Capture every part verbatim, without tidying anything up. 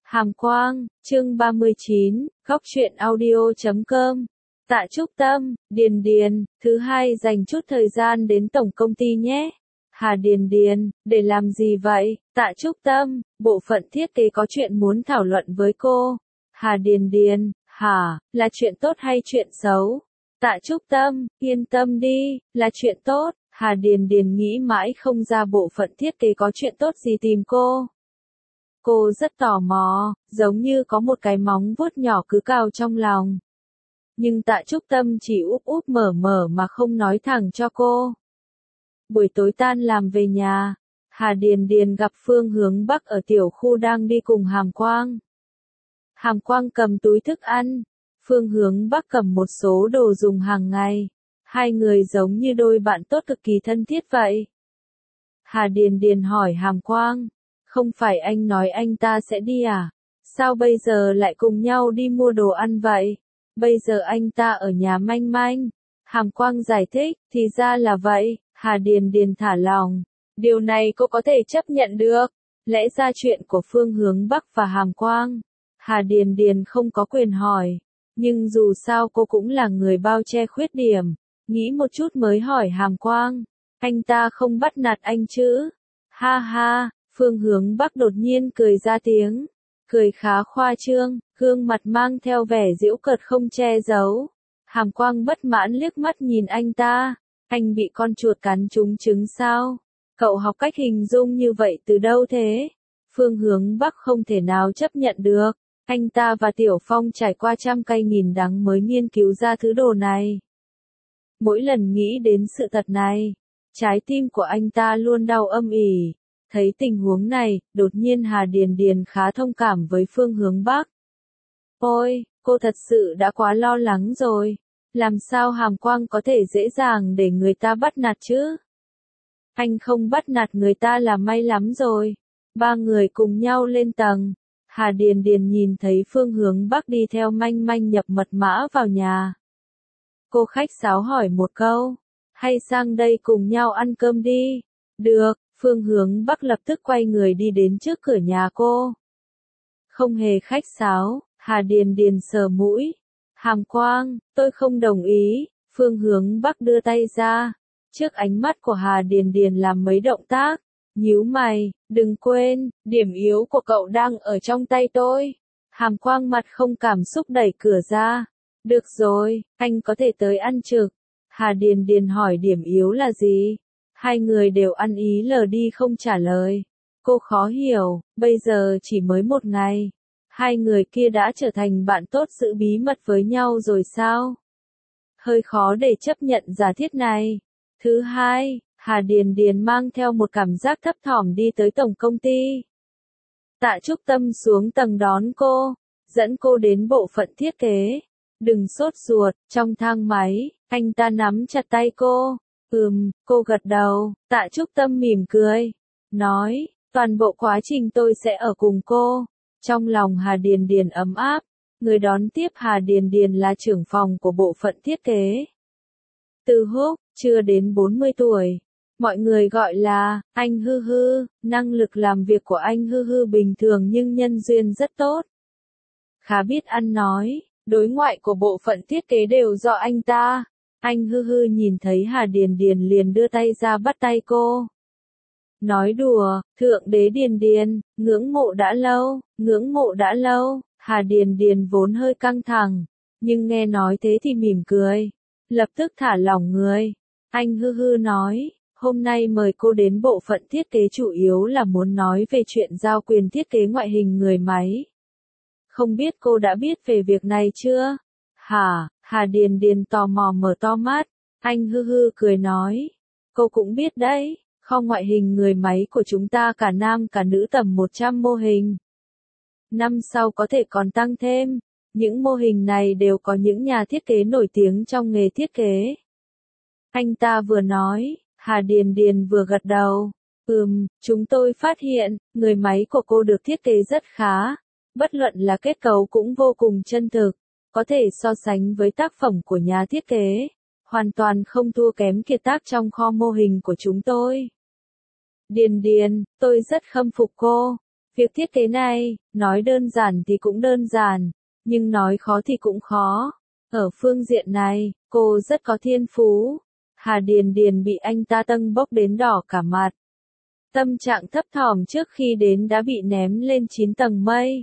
Hàm Quang, chương ba mươi chín, góc truyện audio chấm com. Tạ Trúc Tâm, Điền Điền, thứ hai dành chút thời gian đến tổng công ty nhé. Hà Điền Điền, để làm gì vậy? Tạ Trúc Tâm, bộ phận thiết kế có chuyện muốn thảo luận với cô. Hà Điền Điền, hả, là chuyện tốt hay chuyện xấu? Tạ Trúc Tâm, yên tâm đi, là chuyện tốt. Hà Điền Điền nghĩ mãi không ra bộ phận thiết kế có chuyện tốt gì tìm cô. Cô rất tò mò, giống như có một cái móng vuốt nhỏ cứ cào trong lòng. Nhưng Tạ Trúc Tâm chỉ úp úp mở mở mà không nói thẳng cho cô. Buổi tối tan làm về nhà, Hà Điền Điền gặp Phương Hướng Bắc ở tiểu khu đang đi cùng Hàm Quang. Hàm Quang cầm túi thức ăn, Phương Hướng Bắc cầm một số đồ dùng hàng ngày. Hai người giống như đôi bạn tốt cực kỳ thân thiết vậy. Hà Điền Điền hỏi Hàm Quang, không phải anh nói anh ta sẽ đi à? Sao bây giờ lại cùng nhau đi mua đồ ăn vậy? Bây giờ anh ta ở nhà Manh Manh. Hàm Quang giải thích, thì ra là vậy. Hà Điền Điền thả lòng. Điều này cô có thể chấp nhận được. Lẽ ra chuyện của Phương Hướng Bắc và Hàm Quang, Hà Điền Điền không có quyền hỏi. Nhưng dù sao cô cũng là người bao che khuyết điểm. Nghĩ một chút mới hỏi Hàm Quang. Anh ta không bắt nạt anh chứ? Ha ha, Phương Hướng Bắc đột nhiên cười ra tiếng. Cười khá khoa trương, gương mặt mang theo vẻ giễu cợt không che giấu. Hàm Quang bất mãn liếc mắt nhìn anh ta. Anh bị con chuột cắn trúng trứng sao? Cậu học cách hình dung như vậy từ đâu thế? Phương Hướng Bắc không thể nào chấp nhận được. Anh ta và Tiểu Phong trải qua trăm cây nghìn đắng mới nghiên cứu ra thứ đồ này. Mỗi lần nghĩ đến sự thật này, trái tim của anh ta luôn đau âm ỉ. Thấy tình huống này, đột nhiên Hà Điền Điền khá thông cảm với Phương Hướng Bắc. Ôi, cô thật sự đã quá lo lắng rồi. Làm sao Hàm Quang có thể dễ dàng để người ta bắt nạt chứ? Anh không bắt nạt người ta là may lắm rồi. Ba người cùng nhau lên tầng. Hà Điền Điền nhìn thấy Phương Hướng Bắc đi theo Manh Manh nhập mật mã vào nhà. Cô khách sáo hỏi một câu. Hay sang đây cùng nhau ăn cơm đi? Được, Phương Hướng Bắc lập tức quay người đi đến trước cửa nhà cô. Không hề khách sáo, Hà Điền Điền sờ mũi. Hàm Quang, tôi không đồng ý. Phương Hướng Bắc đưa tay ra. Trước ánh mắt của Hà Điền Điền làm mấy động tác. Nhíu mày, đừng quên, điểm yếu của cậu đang ở trong tay tôi. Hàm Quang mặt không cảm xúc đẩy cửa ra. Được rồi, anh có thể tới ăn trực. Hà Điền Điền hỏi điểm yếu là gì? Hai người đều ăn ý lờ đi không trả lời. Cô khó hiểu, bây giờ chỉ mới một ngày. Hai người kia đã trở thành bạn tốt giữ bí mật với nhau rồi sao? Hơi khó để chấp nhận giả thiết này. Thứ hai, Hà Điền Điền mang theo một cảm giác thấp thỏm đi tới tổng công ty. Tạ Trúc Tâm xuống tầng đón cô, dẫn cô đến bộ phận thiết kế. Đừng sốt ruột, trong thang máy, anh ta nắm chặt tay cô. Ừm, cô gật đầu, Tạ Trúc Tâm mỉm cười. Nói, toàn bộ quá trình tôi sẽ ở cùng cô. Trong lòng Hà Điền Điền ấm áp, người đón tiếp Hà Điền Điền là trưởng phòng của bộ phận thiết kế. Từ Húc, chưa đến bốn mươi tuổi. Mọi người gọi là, anh Hư Hư, năng lực làm việc của anh Hư Hư bình thường nhưng nhân duyên rất tốt. Khá biết ăn nói, đối ngoại của bộ phận thiết kế đều do anh ta. Anh Hư Hư nhìn thấy Hà Điền Điền liền đưa tay ra bắt tay cô. Nói đùa, Thượng đế Điền Điền, ngưỡng mộ đã lâu, ngưỡng mộ đã lâu. Hà Điền Điền vốn hơi căng thẳng, nhưng nghe nói thế thì mỉm cười. Lập tức thả lỏng người. Anh Hư Hư nói, hôm nay mời cô đến bộ phận thiết kế chủ yếu là muốn nói về chuyện giao quyền thiết kế ngoại hình người máy. Không biết cô đã biết về việc này chưa? Hả? Hà Điền Điền tò mò mở to mắt. Anh Hư Hư cười nói, cô cũng biết đấy, kho ngoại hình người máy của chúng ta cả nam cả nữ tầm một trăm mô hình. Năm sau có thể còn tăng thêm. Những mô hình này đều có những nhà thiết kế nổi tiếng trong nghề thiết kế. Anh ta vừa nói, Hà Điền Điền vừa gật đầu. Ừm, chúng tôi phát hiện, người máy của cô được thiết kế rất khá. Bất luận là kết cấu cũng vô cùng chân thực. Có thể so sánh với tác phẩm của nhà thiết kế. Hoàn toàn không thua kém kiệt tác trong kho mô hình của chúng tôi. Điền Điền, tôi rất khâm phục cô. Việc thiết kế này, nói đơn giản thì cũng đơn giản, nhưng nói khó thì cũng khó. Ở phương diện này, cô rất có thiên phú. Hà Điền Điền bị anh ta tâng bốc đến đỏ cả mặt. Tâm trạng thấp thỏm trước khi đến đã bị ném lên chín tầng mây.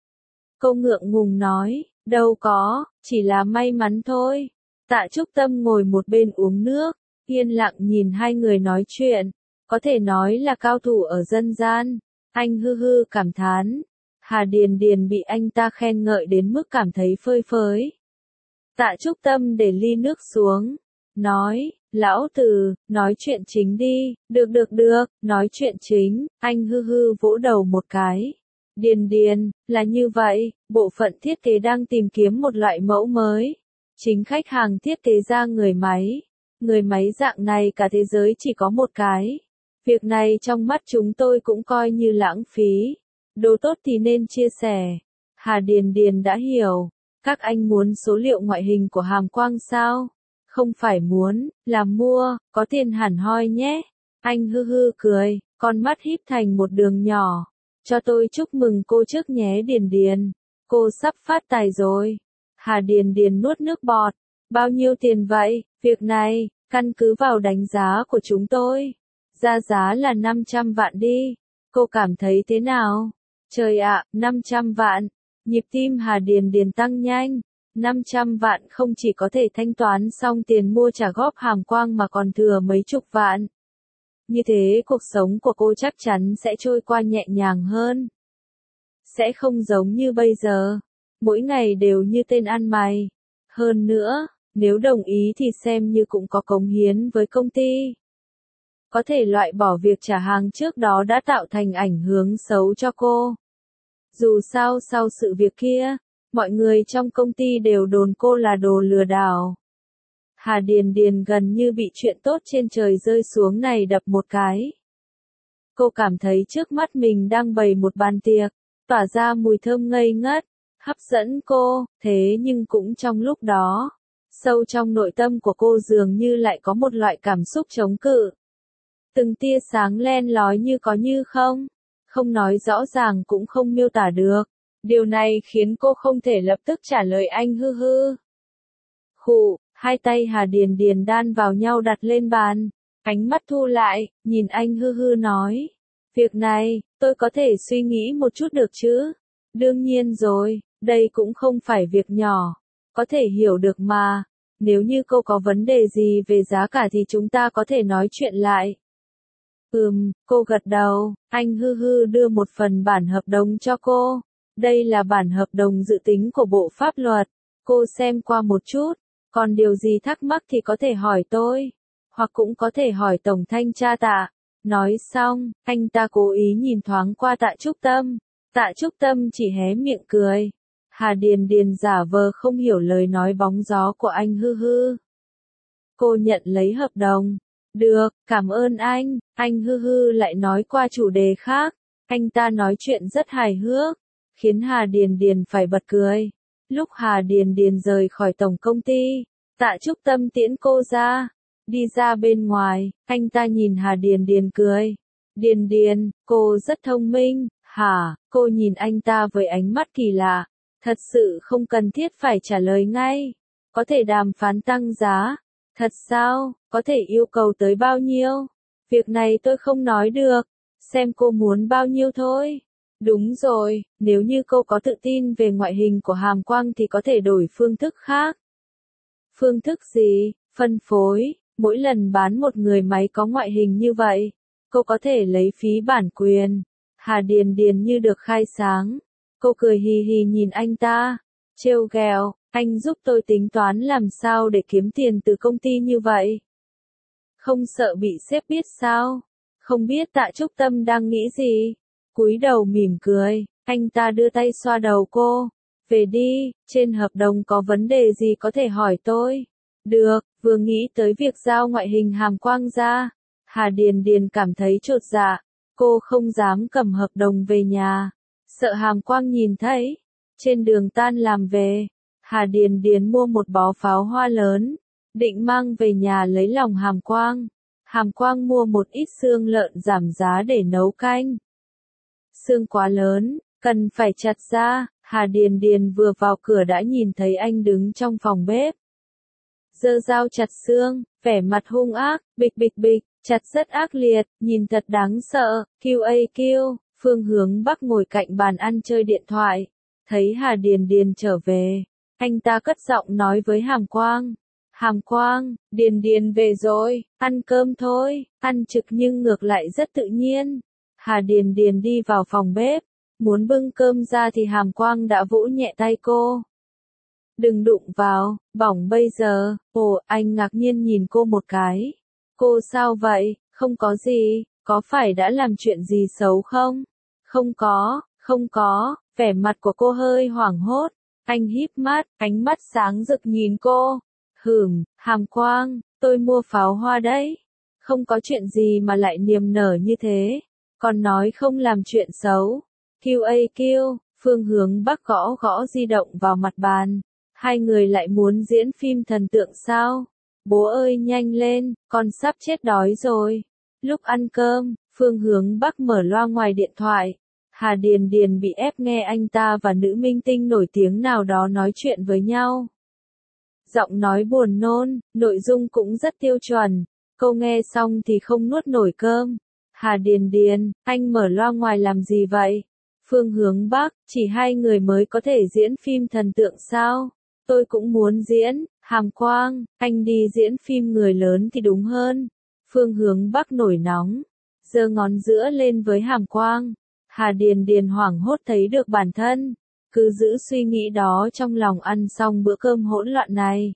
Cô ngượng ngùng nói, đâu có, chỉ là may mắn thôi. Tạ Trúc Tâm ngồi một bên uống nước, yên lặng nhìn hai người nói chuyện, có thể nói là cao thủ ở dân gian. Anh hư hư cảm thán. Hà Điền Điền bị anh ta khen ngợi đến mức cảm thấy phơi phới. Tạ Trúc Tâm để ly nước xuống, nói, lão Từ, nói chuyện chính đi. Được được được, nói chuyện chính. Anh hư hư vỗ đầu một cái. Điền Điền, là như vậy, bộ phận thiết kế đang tìm kiếm một loại mẫu mới. Chính khách hàng thiết kế ra người máy. Người máy dạng này cả thế giới chỉ có một cái. Việc này trong mắt chúng tôi cũng coi như lãng phí. Đồ tốt thì nên chia sẻ. Hà Điền Điền đã hiểu. Các anh muốn số liệu ngoại hình của hàm quang sao? Không phải muốn, là mua, có tiền hẳn hoi nhé. Anh hư hư cười, con mắt híp thành một đường nhỏ. Cho tôi chúc mừng cô trước nhé Điền Điền. Cô sắp phát tài rồi. Hà Điền Điền nuốt nước bọt. Bao nhiêu tiền vậy? Việc này, căn cứ vào đánh giá của chúng tôi. Ra giá là năm trăm vạn đi. Cô cảm thấy thế nào? Trời ạ, năm trăm vạn. Nhịp tim Hà Điền Điền tăng nhanh. năm trăm vạn không chỉ có thể thanh toán xong tiền mua trả góp hàm quang mà còn thừa mấy chục vạn. Như thế cuộc sống của cô chắc chắn sẽ trôi qua nhẹ nhàng hơn. Sẽ không giống như bây giờ. Mỗi ngày đều như tên ăn mày. Hơn nữa, nếu đồng ý thì xem như cũng có cống hiến với công ty. Có thể loại bỏ việc trả hàng trước đó đã tạo thành ảnh hưởng xấu cho cô. Dù sao sau sự việc kia, mọi người trong công ty đều đồn cô là đồ lừa đảo. Hà Điền Điền gần như bị chuyện tốt trên trời rơi xuống này đập một cái. Cô cảm thấy trước mắt mình đang bày một bàn tiệc, tỏa ra mùi thơm ngây ngất, hấp dẫn cô, thế nhưng cũng trong lúc đó, sâu trong nội tâm của cô dường như lại có một loại cảm xúc chống cự. Từng tia sáng len lói như có như không, không nói rõ ràng cũng không miêu tả được. Điều này khiến cô không thể lập tức trả lời anh hư hư. Khụ, hai tay Hà Điền Điền đan vào nhau đặt lên bàn, ánh mắt thu lại, nhìn anh hư hư nói. Việc này, tôi có thể suy nghĩ một chút được chứ? Đương nhiên rồi, đây cũng không phải việc nhỏ. Có thể hiểu được mà. Nếu như cô có vấn đề gì về giá cả thì chúng ta có thể nói chuyện lại. Ừm, cô gật đầu, anh hư hư đưa một phần bản hợp đồng cho cô. Đây là bản hợp đồng dự tính của Bộ Pháp luật. Cô xem qua một chút, còn điều gì thắc mắc thì có thể hỏi tôi, hoặc cũng có thể hỏi Tổng Thanh tra Tạ. Nói xong, anh ta cố ý nhìn thoáng qua Tạ Trúc Tâm. Tạ Trúc Tâm chỉ hé miệng cười. Hà Điền Điền giả vờ không hiểu lời nói bóng gió của anh hư hư. Cô nhận lấy hợp đồng. Được, cảm ơn anh. Anh hư hư lại nói qua chủ đề khác. Anh ta nói chuyện rất hài hước, khiến Hà Điền Điền phải bật cười. Lúc Hà Điền Điền rời khỏi tổng công ty, Tạ Trúc Tâm tiễn cô ra. Đi ra bên ngoài, anh ta nhìn Hà Điền Điền cười. Điền Điền, cô rất thông minh. Hả? Cô nhìn anh ta với ánh mắt kỳ lạ. Thật sự không cần thiết phải trả lời ngay. Có thể đàm phán tăng giá. Thật sao? Có thể yêu cầu tới bao nhiêu? Việc này tôi không nói được. Xem cô muốn bao nhiêu thôi. Đúng rồi, nếu như cô có tự tin về ngoại hình của hàm quang thì có thể đổi phương thức khác. Phương thức gì? Phân phối. Mỗi lần bán một người máy có ngoại hình như vậy, cô có thể lấy phí bản quyền. Hà Điền Điền như được khai sáng. Cô cười hì hì nhìn anh ta. Trêu ghẹo, anh giúp tôi tính toán làm sao để kiếm tiền từ công ty như vậy. Không sợ bị sếp biết sao? Không biết Tạ Trúc Tâm đang nghĩ gì? Cúi đầu mỉm cười, anh ta đưa tay xoa đầu cô. Về đi, trên hợp đồng có vấn đề gì có thể hỏi tôi. Được, vừa nghĩ tới việc giao ngoại hình hàm quang ra. Hà Điền Điền cảm thấy chột dạ. Cô không dám cầm hợp đồng về nhà. Sợ hàm quang nhìn thấy. Trên đường tan làm về, Hà Điền Điền mua một bó pháo hoa lớn. Định mang về nhà lấy lòng hàm quang. Hàm quang mua một ít xương lợn giảm giá để nấu canh. xương quá lớn, cần phải chặt ra. Hà Điền Điền vừa vào cửa đã nhìn thấy anh đứng trong phòng bếp. Giơ dao chặt xương, vẻ mặt hung ác, bịch bịch bịch, chặt rất ác liệt, nhìn thật đáng sợ. Q A Q, Phương Hướng Bắc ngồi cạnh bàn ăn chơi điện thoại. Thấy Hà Điền Điền trở về, anh ta cất giọng nói với Hàm Quang. Hàm Quang, Điền Điền về rồi, ăn cơm thôi, ăn trực nhưng ngược lại rất tự nhiên. Hà Điền Điền đi vào phòng bếp, muốn bưng cơm ra thì Hàm Quang đã vỗ nhẹ tay cô. Đừng đụng vào, bỏng bây giờ. Ồ, anh ngạc nhiên nhìn cô một cái. Cô sao vậy, không có gì, có phải đã làm chuyện gì xấu không? Không có, không có, vẻ mặt của cô hơi hoảng hốt. Anh híp mắt, ánh mắt sáng rực nhìn cô. Hửm, Hàm Quang, tôi mua pháo hoa đấy. Không có chuyện gì mà lại niềm nở như thế. Còn nói không làm chuyện xấu. Q A Q, Phương Hướng Bắc gõ gõ di động vào mặt bàn. Hai người lại muốn diễn phim thần tượng sao? Bố ơi nhanh lên, con sắp chết đói rồi. Lúc ăn cơm, Phương Hướng Bắc mở loa ngoài điện thoại. Hà Điền Điền bị ép nghe anh ta và nữ minh tinh nổi tiếng nào đó nói chuyện với nhau. Giọng nói buồn nôn, nội dung cũng rất tiêu chuẩn. Cô nghe xong thì không nuốt nổi cơm. Hà Điền Điền, anh mở loa ngoài làm gì vậy? Phương Hướng Bắc, chỉ hai người mới có thể diễn phim thần tượng sao? Tôi cũng muốn diễn. Hàm Quang, anh đi diễn phim người lớn thì đúng hơn. Phương Hướng Bắc nổi nóng, giơ ngón giữa lên với Hàm Quang. Hà Điền Điền hoảng hốt thấy được bản thân, cứ giữ suy nghĩ đó trong lòng ăn xong bữa cơm hỗn loạn này.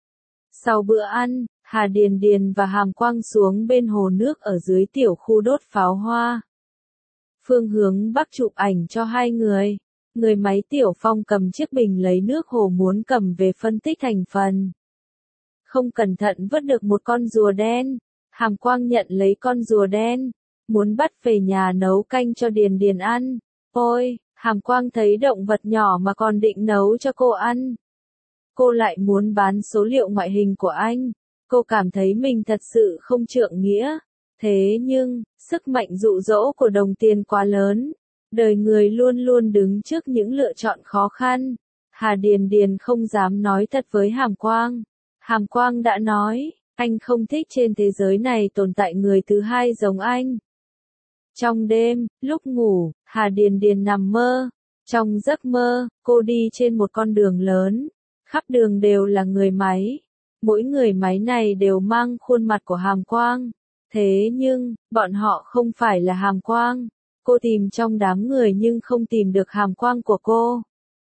Sau bữa ăn, Hà Điền Điền và Hàm Quang xuống bên hồ nước ở dưới tiểu khu đốt pháo hoa. Phương Hướng Bắc chụp ảnh cho hai người. Người máy Tiểu Phong cầm chiếc bình lấy nước hồ muốn cầm về phân tích thành phần. Không cẩn thận vớt được một con rùa đen. Hàm Quang nhận lấy con rùa đen, muốn bắt về nhà nấu canh cho Điền Điền ăn. Ôi, Hàm Quang thấy động vật nhỏ mà còn định nấu cho cô ăn. Cô lại muốn bán số liệu ngoại hình của anh. Cô cảm thấy mình thật sự không trượng nghĩa. Thế nhưng, sức mạnh dụ dỗ của đồng tiền quá lớn. Đời người luôn luôn đứng trước những lựa chọn khó khăn. Hà Điền Điền không dám nói thật với Hàm Quang. Hàm Quang đã nói, anh không thích trên thế giới này tồn tại người thứ hai giống anh. Trong đêm, lúc ngủ, Hà Điền Điền nằm mơ. Trong giấc mơ, cô đi trên một con đường lớn. Khắp đường đều là người máy. Mỗi người máy này đều mang khuôn mặt của Hàm Quang. Thế nhưng, bọn họ không phải là Hàm Quang. Cô tìm trong đám người nhưng không tìm được Hàm Quang của cô.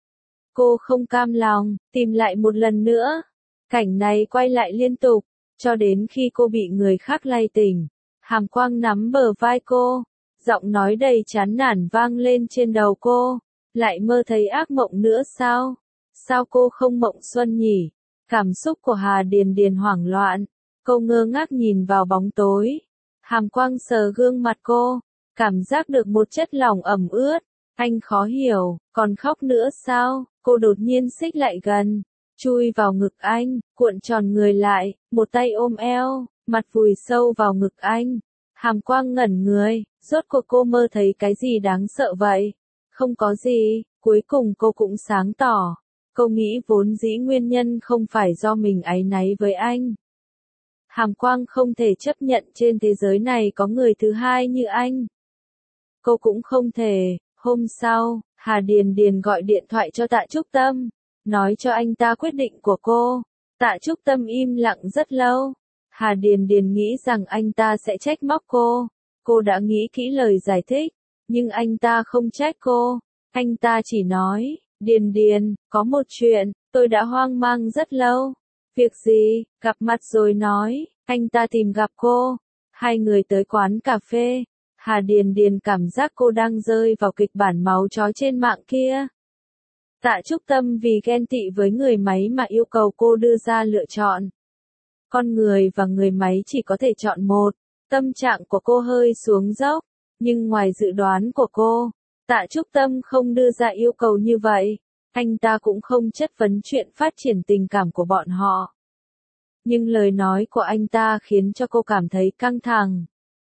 Cô không cam lòng, tìm lại một lần nữa. Cảnh này quay lại liên tục, cho đến khi cô bị người khác lay tỉnh. Hàm Quang nắm bờ vai cô, giọng nói đầy chán nản vang lên trên đầu cô. Lại mơ thấy ác mộng nữa sao? Sao cô không mộng xuân nhỉ? Cảm xúc của Hà Điền Điền hoảng loạn. Cô ngơ ngác nhìn vào bóng tối. Hàm Quang sờ gương mặt cô, cảm giác được một chất lỏng ẩm ướt. Anh khó hiểu, còn khóc nữa sao? Cô đột nhiên xích lại gần, chui vào ngực anh, cuộn tròn người lại, một tay ôm eo, mặt vùi sâu vào ngực anh. Hàm Quang ngẩn người, rốt cuộc cô mơ thấy cái gì đáng sợ vậy? Không có gì, cuối cùng cô cũng sáng tỏ. Cô nghĩ vốn dĩ nguyên nhân không phải do mình áy náy với anh. Hàm Quang không thể chấp nhận trên thế giới này có người thứ hai như anh. Cô cũng không thể. Hôm sau, Hà Điền Điền gọi điện thoại cho Tạ Trúc Tâm, nói cho anh ta quyết định của cô. Tạ Trúc Tâm im lặng rất lâu. Hà Điền Điền nghĩ rằng anh ta sẽ trách móc cô. Cô đã nghĩ kỹ lời giải thích, nhưng anh ta không trách cô. Anh ta chỉ nói, Điền Điền, có một chuyện, tôi đã hoang mang rất lâu. Việc gì? Gặp mặt rồi nói. Anh ta tìm gặp cô. Hai người tới quán cà phê. Hà Điền Điền cảm giác cô đang rơi vào kịch bản máu chó trên mạng kia. Tạ Trúc Tâm vì ghen tị với người máy mà yêu cầu cô đưa ra lựa chọn. Con người và người máy chỉ có thể chọn một. Tâm trạng của cô hơi xuống dốc, nhưng ngoài dự đoán của cô, Tạ Trúc Tâm không đưa ra yêu cầu như vậy. Anh ta cũng không chất vấn chuyện phát triển tình cảm của bọn họ. Nhưng lời nói của anh ta khiến cho cô cảm thấy căng thẳng.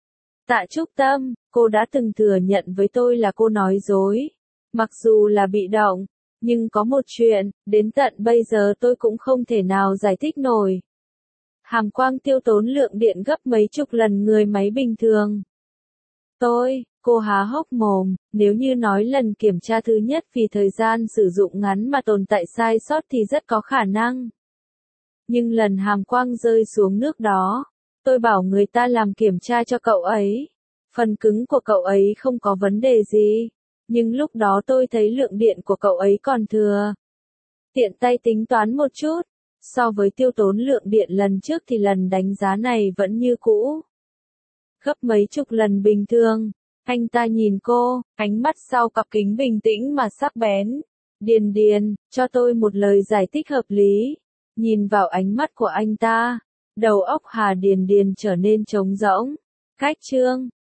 Tạ Trúc Tâm, cô đã từng thừa nhận với tôi là cô nói dối. Mặc dù là bị động, nhưng có một chuyện, đến tận bây giờ tôi cũng không thể nào giải thích nổi. Hàm quang tiêu tốn lượng điện gấp mấy chục lần người máy bình thường. Tôi, cô há hốc mồm, nếu như nói lần kiểm tra thứ nhất vì thời gian sử dụng ngắn mà tồn tại sai sót thì rất có khả năng. Nhưng lần hàm quang rơi xuống nước đó, tôi bảo người ta làm kiểm tra cho cậu ấy. Phần cứng của cậu ấy không có vấn đề gì, nhưng lúc đó tôi thấy lượng điện của cậu ấy còn thừa. Tiện tay tính toán một chút, so với tiêu tốn lượng điện lần trước thì lần đánh giá này vẫn như cũ. Gấp mấy chục lần bình thường. Anh ta nhìn cô, ánh mắt sau cặp kính bình tĩnh mà sắc bén. Điền Điền, cho tôi một lời giải thích hợp lý. Nhìn vào ánh mắt của anh ta, đầu óc Hà Điền Điền trở nên trống rỗng. Cách chương